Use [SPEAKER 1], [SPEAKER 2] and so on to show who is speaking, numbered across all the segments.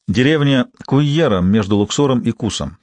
[SPEAKER 1] Деревня Куйера между Луксором и Кусом.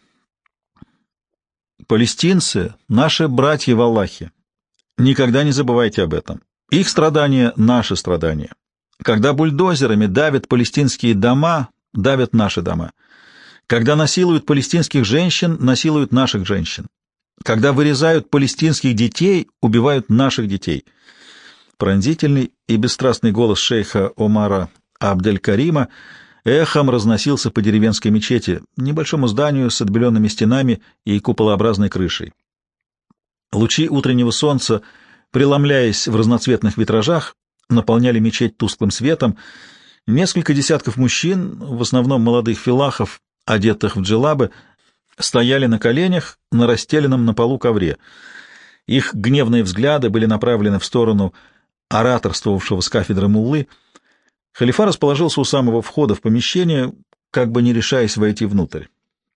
[SPEAKER 1] Палестинцы — наши братья в Аллахе. Никогда не забывайте об этом. Их страдания — наши страдания. Когда бульдозерами давят палестинские дома, давят наши дома. Когда насилуют палестинских женщин, насилуют наших женщин. Когда вырезают палестинских детей, убивают наших детей. Пронзительный и бесстрастный голос шейха Омара Абдель-Карима эхом разносился по деревенской мечети, небольшому зданию с отбеленными стенами и куполообразной крышей. Лучи утреннего солнца, преломляясь в разноцветных витражах, наполняли мечеть тусклым светом. Несколько десятков мужчин, в основном молодых филахов, одетых в джелабы, стояли на коленях на расстеленном на полу ковре. Их гневные взгляды были направлены в сторону ораторствовавшего с кафедры муллы. Халифа расположился у самого входа в помещение, как бы не решаясь войти внутрь.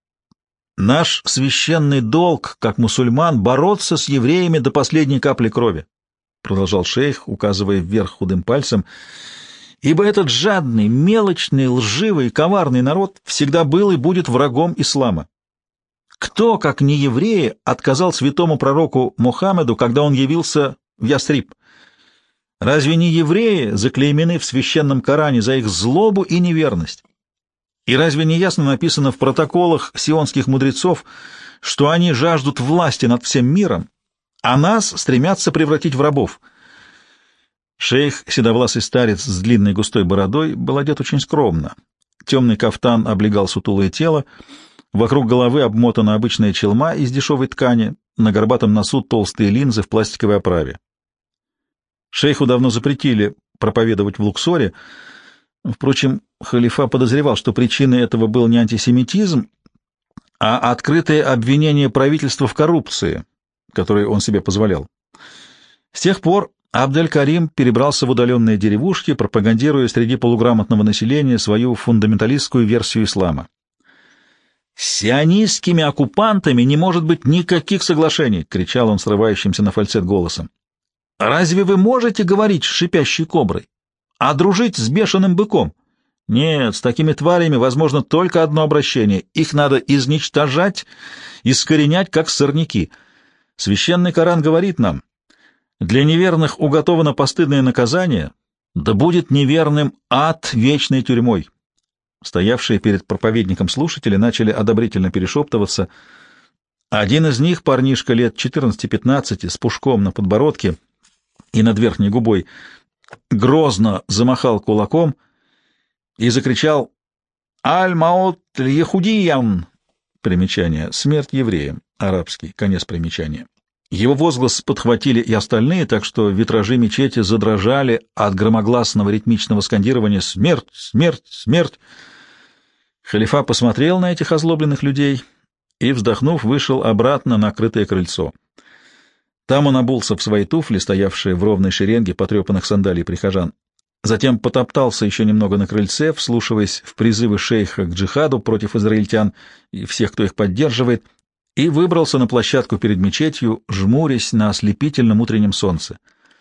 [SPEAKER 1] «Наш священный долг, как мусульман, бороться с евреями до последней капли крови», — продолжал шейх, указывая вверх худым пальцем, «ибо этот жадный, мелочный, лживый, коварный народ всегда был и будет врагом ислама. Кто, как не евреи, отказал святому пророку Мухаммеду, когда он явился в Ясриб? Разве не евреи заклеймены в священном Коране за их злобу и неверность? И разве не ясно написано в протоколах сионских мудрецов, что они жаждут власти над всем миром, а нас стремятся превратить в рабов?» Шейх, седовласый старец с длинной густой бородой, был одет очень скромно. Темный кафтан облегал сутулое тело, вокруг головы обмотана обычная челма из дешевой ткани, на горбатом носу толстые линзы в пластиковой оправе. Шейху давно запретили проповедовать в Луксоре. Впрочем, халифа подозревал, что причиной этого был не антисемитизм, а открытое обвинение правительства в коррупции, которое он себе позволял. С тех пор Абдель-Карим перебрался в удаленные деревушки, пропагандируя среди полуграмотного населения свою фундаменталистскую версию ислама. «С сионистскими оккупантами не может быть никаких соглашений!» — кричал он срывающимся на фальцет голосом. «Разве вы можете говорить с шипящей коброй? А дружить с бешеным быком? Нет, с такими тварями возможно только одно обращение. Их надо изничтожать, искоренять, как сорняки. Священный Коран говорит нам, для неверных уготовано постыдное наказание, да будет неверным ад вечной тюрьмой». Стоявшие перед проповедником слушатели начали одобрительно перешептываться. Один из них, парнишка лет 14-15, с пушком на подбородке и над верхней губой, грозно замахал кулаком и закричал «Аль-Маут Льехудиян!» Примечание. Смерть евреям. Арабский. Конец примечания. Его возглас подхватили и остальные, так что витражи мечети задрожали от громогласного ритмичного скандирования «Смерть! Смерть! Смерть!». Халифа посмотрел на этих озлобленных людей и, вздохнув, вышел обратно на крытое крыльцо. Там он обулся в свои туфли, стоявшие в ровной шеренге потрепанных сандалий прихожан. Затем потоптался еще немного на крыльце, вслушиваясь в призывы шейха к джихаду против израильтян и всех, кто их поддерживает, и выбрался на площадку перед мечетью, жмурясь на ослепительном утреннем солнце.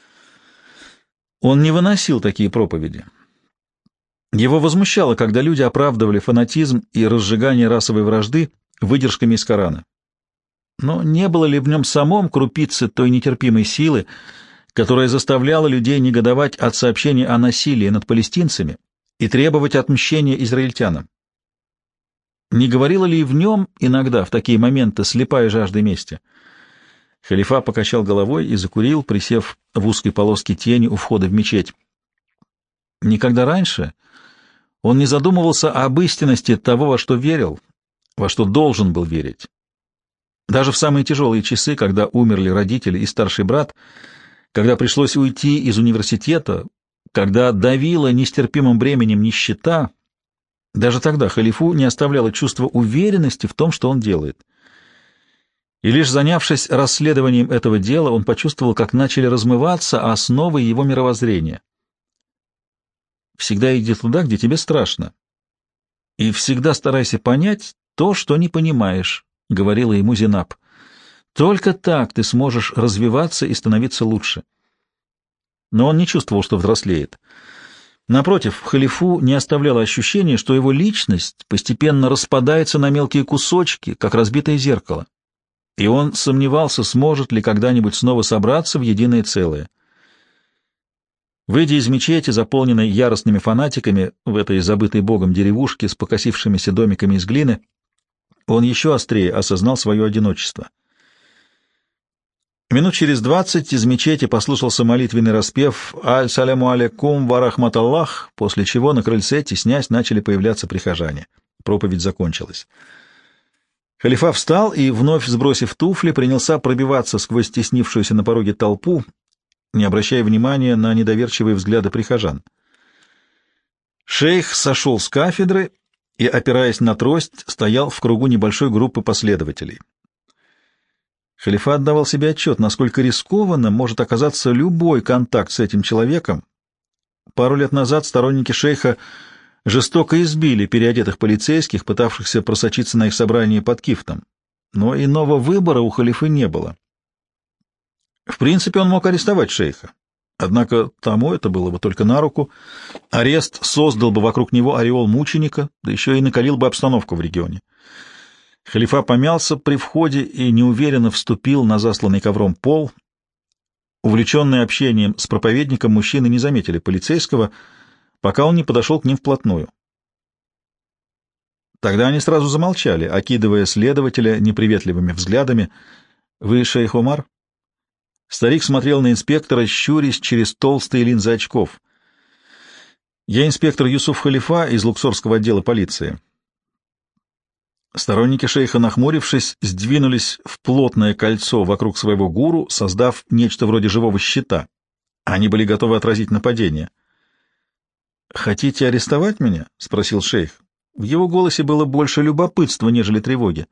[SPEAKER 1] Он не выносил такие проповеди. Его возмущало, когда люди оправдывали фанатизм и разжигание расовой вражды выдержками из Корана. Но не было ли в нем самом крупицы той нетерпимой силы, которая заставляла людей негодовать от сообщений о насилии над палестинцами и требовать отмщения израильтянам? Не говорила ли в нем иногда в такие моменты слепая жажда мести? Халифа покачал головой и закурил, присев в узкой полоске тени у входа в мечеть. Никогда раньше он не задумывался об истинности того, во что верил, во что должен был верить. Даже в самые тяжелые часы, когда умерли родители и старший брат, когда пришлось уйти из университета, когда давила нестерпимым бременем нищета, даже тогда халифу не оставляло чувство уверенности в том, что он делает. И лишь занявшись расследованием этого дела, он почувствовал, как начали размываться основы его мировоззрения. «Всегда иди туда, где тебе страшно, и всегда старайся понять то, что не понимаешь», — говорила ему Зинаб. «Только так ты сможешь развиваться и становиться лучше». Но он не чувствовал, что взрослеет. Напротив, халифу не оставляло ощущение, что его личность постепенно распадается на мелкие кусочки, как разбитое зеркало, и он сомневался, сможет ли когда-нибудь снова собраться в единое целое. Выйдя из мечети, заполненной яростными фанатиками в этой забытой богом деревушке с покосившимися домиками из глины, он еще острее осознал свое одиночество. Минут через 20 из мечети послышался молитвенный распев «Аль-саляму алейкум ва рахматаллах», после чего на крыльце, теснясь, начали появляться прихожане. Проповедь закончилась. Халифа встал и, вновь сбросив туфли, принялся пробиваться сквозь стеснившуюся на пороге толпу, не обращая внимания на недоверчивые взгляды прихожан. Шейх сошел с кафедры и, опираясь на трость, стоял в кругу небольшой группы последователей. Халифа отдавал себе отчет, насколько рискованно может оказаться любой контакт с этим человеком. Пару лет назад сторонники шейха жестоко избили переодетых полицейских, пытавшихся просочиться на их собрание под кифтом. Но иного выбора у халифы не было. В принципе, он мог арестовать шейха. Однако тому это было бы только на руку. Арест создал бы вокруг него ореол мученика, да еще и накалил бы обстановку в регионе. Халифа помялся при входе и неуверенно вступил на засланный ковром пол. Увлеченные общением с проповедником, мужчины не заметили полицейского, пока он не подошел к ним вплотную. Тогда они сразу замолчали, окидывая следователя неприветливыми взглядами. «Вы шейх Омар?» Старик смотрел на инспектора, щурясь через толстые линзы очков. «Я инспектор Юсуф Халифа из Луксорского отдела полиции». Сторонники шейха, нахмурившись, сдвинулись в плотное кольцо вокруг своего гуру, создав нечто вроде живого щита. Они были готовы отразить нападение. «Хотите арестовать меня?» — спросил шейх. В его голосе было больше любопытства, нежели тревоги.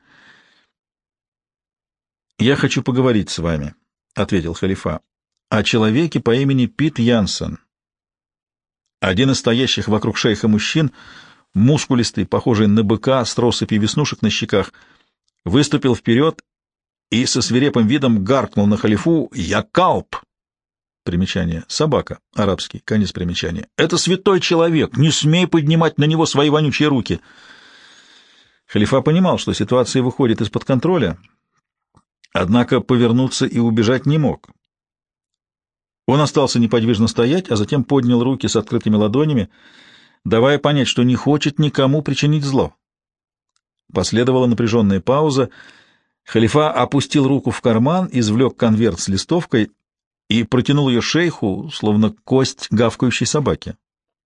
[SPEAKER 1] «Я хочу поговорить с вами», — ответил халифа, — «о человеке по имени Пит Янсен». Один из стоящих вокруг шейха мужчин, мускулистый, похожий на быка, с россыпью веснушек на щеках, выступил вперед и со свирепым видом гаркнул на халифу «Я калп!» Примечание. Собака. Арабский. Конец примечания. «Это святой человек! Не смей поднимать на него свои вонючие руки!» Халифа понимал, что ситуация выходит из-под контроля, однако повернуться и убежать не мог. Он остался неподвижно стоять, а затем поднял руки с открытыми ладонями, давая понять, что не хочет никому причинить зло. Последовала напряженная пауза. Халифа опустил руку в карман, извлек конверт с листовкой и протянул ее шейху, словно кость гавкающей собаки.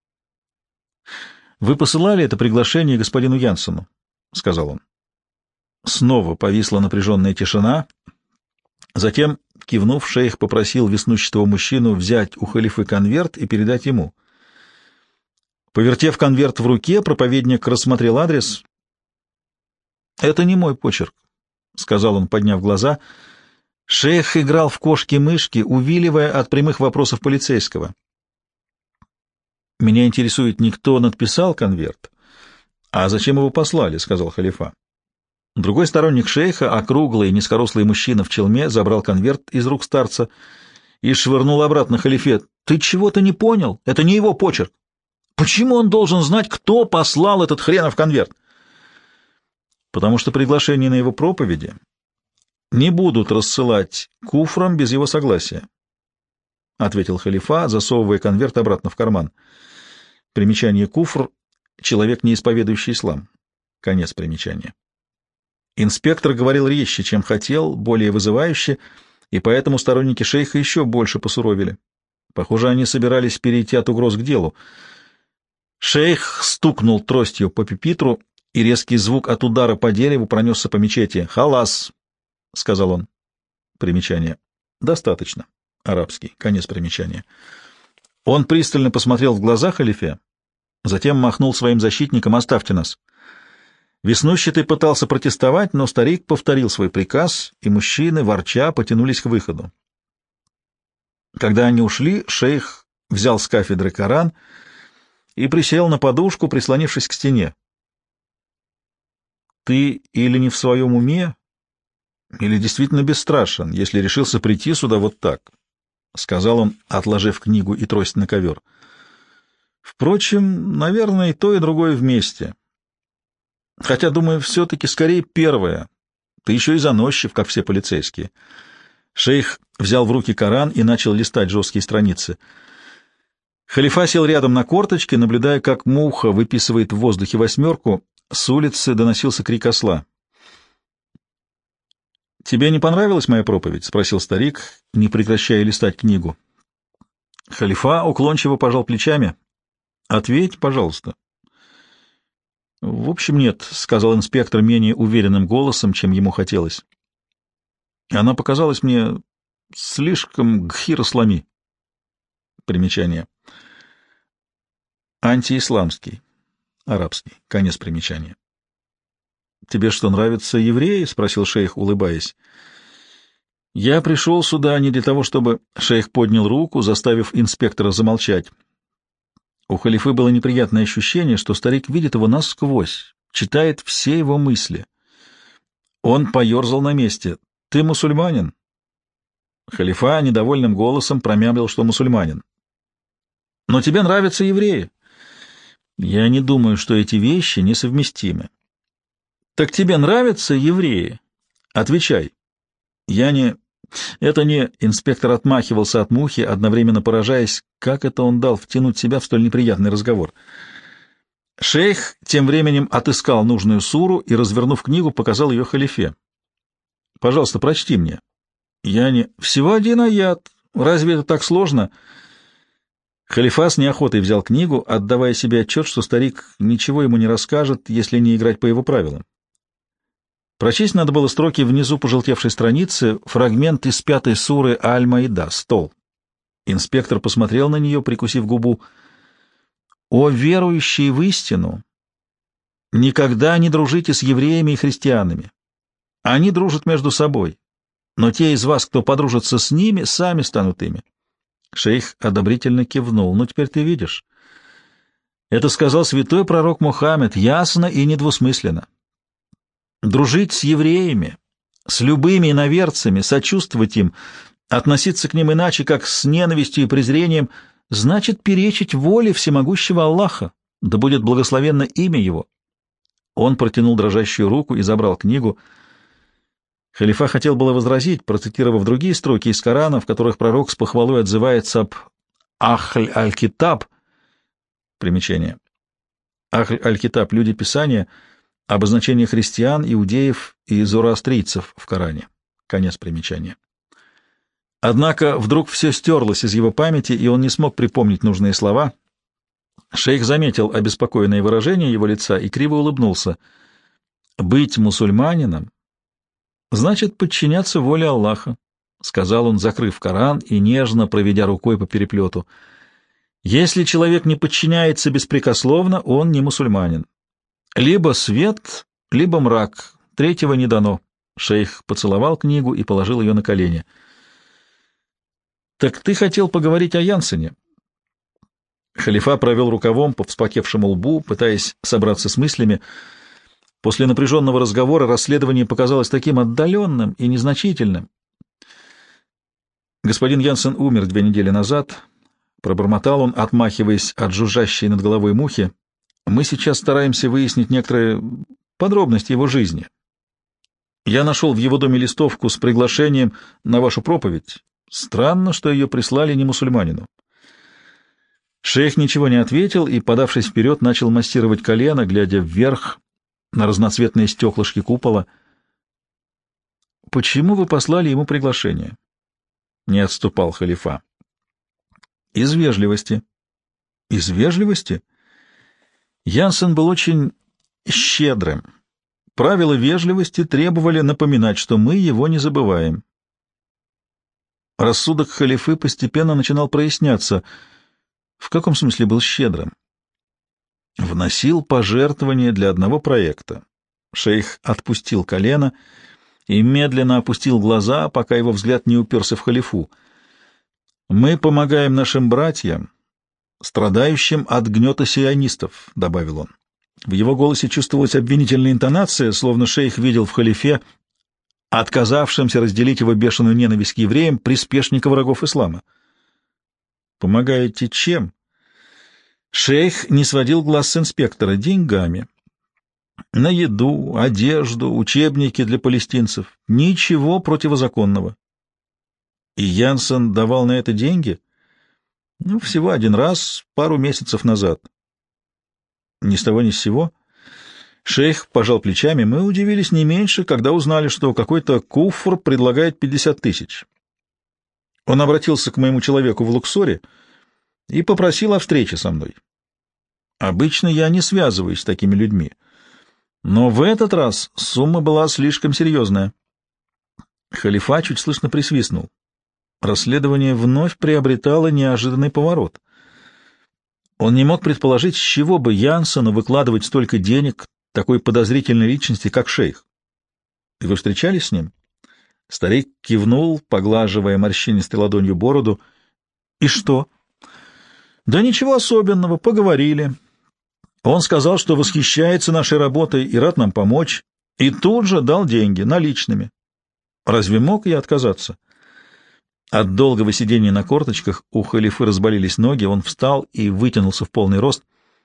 [SPEAKER 1] «Вы посылали это приглашение господину Янсену?» — сказал он. Снова повисла напряженная тишина. Затем, кивнув, шейх попросил веснущатого мужчину взять у халифы конверт и передать ему. Повертев конверт в руке, проповедник рассмотрел адрес. «Это не мой почерк», — сказал он, подняв глаза. Шейх играл в кошки-мышки, увиливая от прямых вопросов полицейского. «Меня интересует не кто надписал конверт, а зачем его послали», — сказал халифа. Другой сторонник шейха, округлый, низкорослый мужчина в челме, забрал конверт из рук старца и швырнул обратно халифе. «Ты чего-то не понял? Это не его почерк. Почему он должен знать, кто послал этот хренов конверт?» «Потому что приглашение на его проповеди не будут рассылать куфрам без его согласия», — ответил халифа, засовывая конверт обратно в карман. Примечание куфр — человек, не исповедующий ислам. Конец примечания. Инспектор говорил резче, чем хотел, более вызывающе, и поэтому сторонники шейха еще больше посуровили. Похоже, они собирались перейти от угроз к делу. Шейх стукнул тростью по пюпитру, и резкий звук от удара по дереву пронесся по мечети. «Халас!» — сказал он. Примечание. «Достаточно». Арабский. Конец примечания. Он пристально посмотрел в глаза халифе, затем махнул своим защитникам: «Оставьте нас». Веснущатый пытался протестовать, но старик повторил свой приказ, и мужчины, ворча, потянулись к выходу. Когда они ушли, шейх взял с кафедры Коран и присел на подушку, прислонившись к стене. «Ты или не в своем уме, или действительно бесстрашен, если решился прийти сюда вот так», — сказал он, отложив книгу и трость на ковер. Впрочем, наверное, и то, и другое вместе. Хотя, думаю, все-таки скорее первое. Ты еще и заносчив, как все полицейские. Шейх взял в руки Коран и начал листать жесткие страницы. Халифа сел рядом на корточке, наблюдая, как муха выписывает в воздухе восьмерку. С улицы доносился крик осла. «Тебе не понравилась моя проповедь?» — спросил старик, не прекращая листать книгу. Халифа уклончиво пожал плечами. «Ответь, пожалуйста». «В общем, нет», — сказал инспектор менее уверенным голосом, чем ему хотелось. «Она показалась мне слишком гхир-ислами». Примечание. Антиисламский. Арабский. Конец примечания. «Тебе что, нравятся евреи?» — спросил шейх, улыбаясь. «Я пришел сюда не для того, чтобы...» Шейх поднял руку, заставив инспектора замолчать. У халифы было неприятное ощущение, что старик видит его насквозь, читает все его мысли. Он поерзал на месте. «Ты мусульманин?» Халифа недовольным голосом промямлил, что мусульманин. «Но тебе нравятся евреи?» «Я не думаю, что эти вещи несовместимы». «Так тебе нравятся евреи?» «Отвечай». «Я не...» «Это не...» Инспектор отмахивался от мухи, одновременно поражаясь, как это он дал втянуть себя в столь неприятный разговор. Шейх тем временем отыскал нужную суру и, развернув книгу, показал ее халифе. «Пожалуйста, прочти мне». «Я не...» «Всего один аят. Разве это так сложно?» Халифа с неохотой взял книгу, отдавая себе отчет, что старик ничего ему не расскажет, если не играть по его правилам. Прочесть надо было строки внизу пожелтевшей страницы, фрагмент из 5 суры Аль-Маида, стол. Инспектор посмотрел на нее, прикусив губу. «О верующие в истину! Никогда не дружите с евреями и христианами. Они дружат между собой, но те из вас, кто подружится с ними, сами станут ими». Шейх одобрительно кивнул. «Ну, теперь ты видишь. Это сказал святой пророк Мухаммед, ясно и недвусмысленно. Дружить с евреями, с любыми иноверцами, сочувствовать им, относиться к ним иначе, как с ненавистью и презрением, значит перечить воле всемогущего Аллаха, да будет благословенно имя Его». Он протянул дрожащую руку и забрал книгу. Халифа хотел было возразить, процитировав другие строки из Корана, в которых пророк с похвалой отзывается об Ахль-аль-Китаб. Примечание. Ахль-аль-Китаб — люди Писания, обозначение христиан, иудеев и зороастрийцев в Коране. Конец примечания. Однако вдруг все стерлось из его памяти, и он не смог припомнить нужные слова. Шейх заметил обеспокоенное выражение его лица и криво улыбнулся. «Быть мусульманином значит подчиняться воле Аллаха», — сказал он, закрыв Коран и нежно проведя рукой по переплету. «Если человек не подчиняется беспрекословно, он не мусульманин. Либо свет, либо мрак, третьего не дано». Шейх поцеловал книгу и положил ее на колени. «Так ты хотел поговорить о Янсене?» Халифа провел рукавом по вспотевшему лбу, пытаясь собраться с мыслями. После напряженного разговора расследование показалось таким отдаленным и незначительным. «Господин Янсен умер 2 недели назад», — пробормотал он, отмахиваясь от жужжащей над головой мухи. «Мы сейчас стараемся выяснить некоторые подробности его жизни. Я нашел в его доме листовку с приглашением на вашу проповедь. Странно, что ее прислали не мусульманину». Шейх ничего не ответил и, подавшись вперед, начал массировать колено, глядя вверх на разноцветные стеклышки купола. «Почему вы послали ему приглашение?» — не отступал халифа. «Из вежливости». «Из вежливости?» Янсен был очень щедрым. Правила вежливости требовали напоминать, что мы его не забываем. Рассудок халифы постепенно начинал проясняться. В каком смысле был щедрым? Вносил пожертвования для одного проекта. Шейх отпустил колено и медленно опустил глаза, пока его взгляд не уперся в халифу. «Мы помогаем нашим братьям, страдающим от гнета сионистов», — добавил он. В его голосе чувствовалась обвинительная интонация, словно шейх видел в халифе, отказавшимся разделить его бешеную ненависть к евреям, приспешника врагов ислама. «Помогаете чем?» Шейх не сводил глаз с инспектора деньгами. На еду, одежду, учебники для палестинцев. Ничего противозаконного. И Янсен давал на это деньги? Ну, всего один раз, пару месяцев назад. Ни с того ни с сего. Шейх пожал плечами. Мы удивились не меньше, когда узнали, что какой-то куфр предлагает 50 тысяч. Он обратился к моему человеку в Луксоре и попросил о встрече со мной. Обычно я не связываюсь с такими людьми, но в этот раз сумма была слишком серьезная. Халифа чуть слышно присвистнул. Расследование вновь приобретало неожиданный поворот. Он не мог предположить, с чего бы Янсену выкладывать столько денег такой подозрительной личности, как шейх. — И вы встречались с ним? Старик кивнул, поглаживая морщинистой ладонью бороду. — И что? — Да ничего особенного, поговорили. Он сказал, что восхищается нашей работой и рад нам помочь, и тут же дал деньги, наличными. Разве мог я отказаться? От долгого сидения на корточках у халифы разболелись ноги, он встал и вытянулся в полный рост.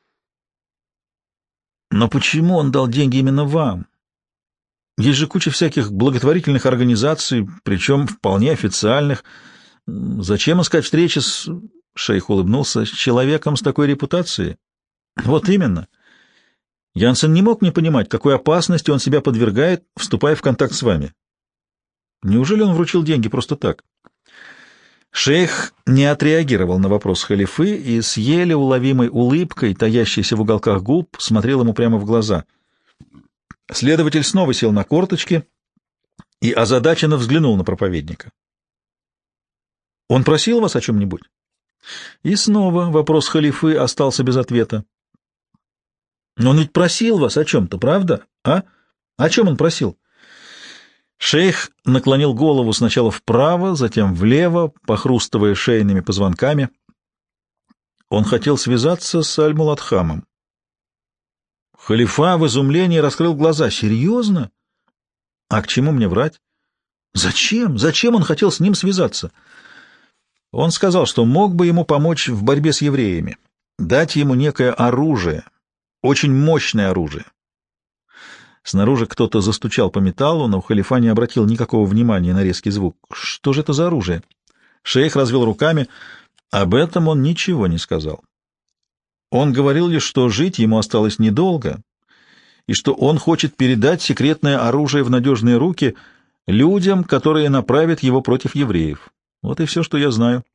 [SPEAKER 1] Но почему он дал деньги именно вам? Есть же куча всяких благотворительных организаций, причем вполне официальных. Зачем искать встречи с... Шейх улыбнулся. С человеком с такой репутацией? Вот именно. Янсен не мог не понимать, какой опасности он себя подвергает, вступая в контакт с вами. Неужели он вручил деньги просто так? Шейх не отреагировал на вопрос халифы и с еле уловимой улыбкой, таящейся в уголках губ, смотрел ему прямо в глаза. Следователь снова сел на корточки и озадаченно взглянул на проповедника. «Он просил вас о чем-нибудь?» И снова вопрос халифы остался без ответа. «Но он ведь просил вас о чем-то, правда? А? О чем он просил?» Шейх наклонил голову сначала вправо, затем влево, похрустывая шейными позвонками. Он хотел связаться с Аль-Мулатхамом. Халифа в изумлении раскрыл глаза. «Серьезно? А к чему мне врать? Зачем? Зачем он хотел с ним связаться?» Он сказал, что мог бы ему помочь в борьбе с евреями, дать ему некое оружие, очень мощное оружие. Снаружи кто-то застучал по металлу, но халифа не обратил никакого внимания на резкий звук. Что же это за оружие? Шейх развел руками. Об этом он ничего не сказал. Он говорил лишь, что жить ему осталось недолго, и что он хочет передать секретное оружие в надежные руки людям, которые направят его против евреев. Вот и все, что я знаю.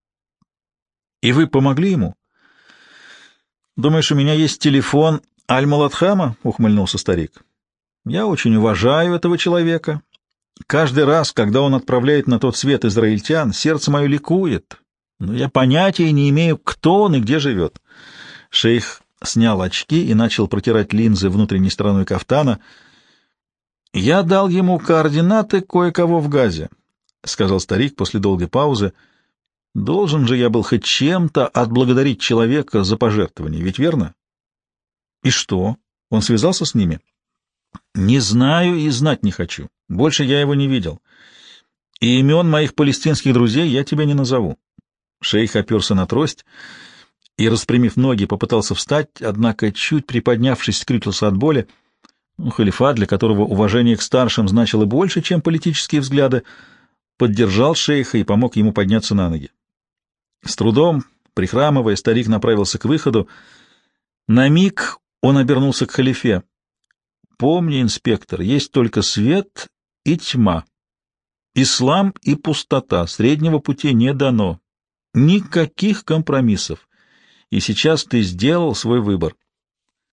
[SPEAKER 1] И вы помогли ему? Думаешь, у меня есть телефон Аль-Мулатхама? — ухмыльнулся старик. Я очень уважаю этого человека. Каждый раз, когда он отправляет на тот свет израильтян, сердце мое ликует. Но я понятия не имею, кто он и где живет. Шейх снял очки и начал протирать линзы внутренней стороной кафтана. «Я дал ему координаты кое-кого в Газе», — сказал старик после долгой паузы. «Должен же я был хоть чем-то отблагодарить человека за пожертвование, ведь верно?» «И что? Он связался с ними?» «Не знаю и знать не хочу. Больше я его не видел. И имен моих палестинских друзей я тебе не назову». Шейх оперся на трость и, распрямив ноги, попытался встать, однако, чуть приподнявшись, скрючился от боли. Халифа, для которого уважение к старшим значило больше, чем политические взгляды, поддержал шейха и помог ему подняться на ноги. С трудом, прихрамывая, старик направился к выходу. На миг он обернулся к халифе. «Помни, инспектор, есть только свет и тьма. Ислам и пустота. Среднего пути не дано. Никаких компромиссов. И сейчас ты сделал свой выбор.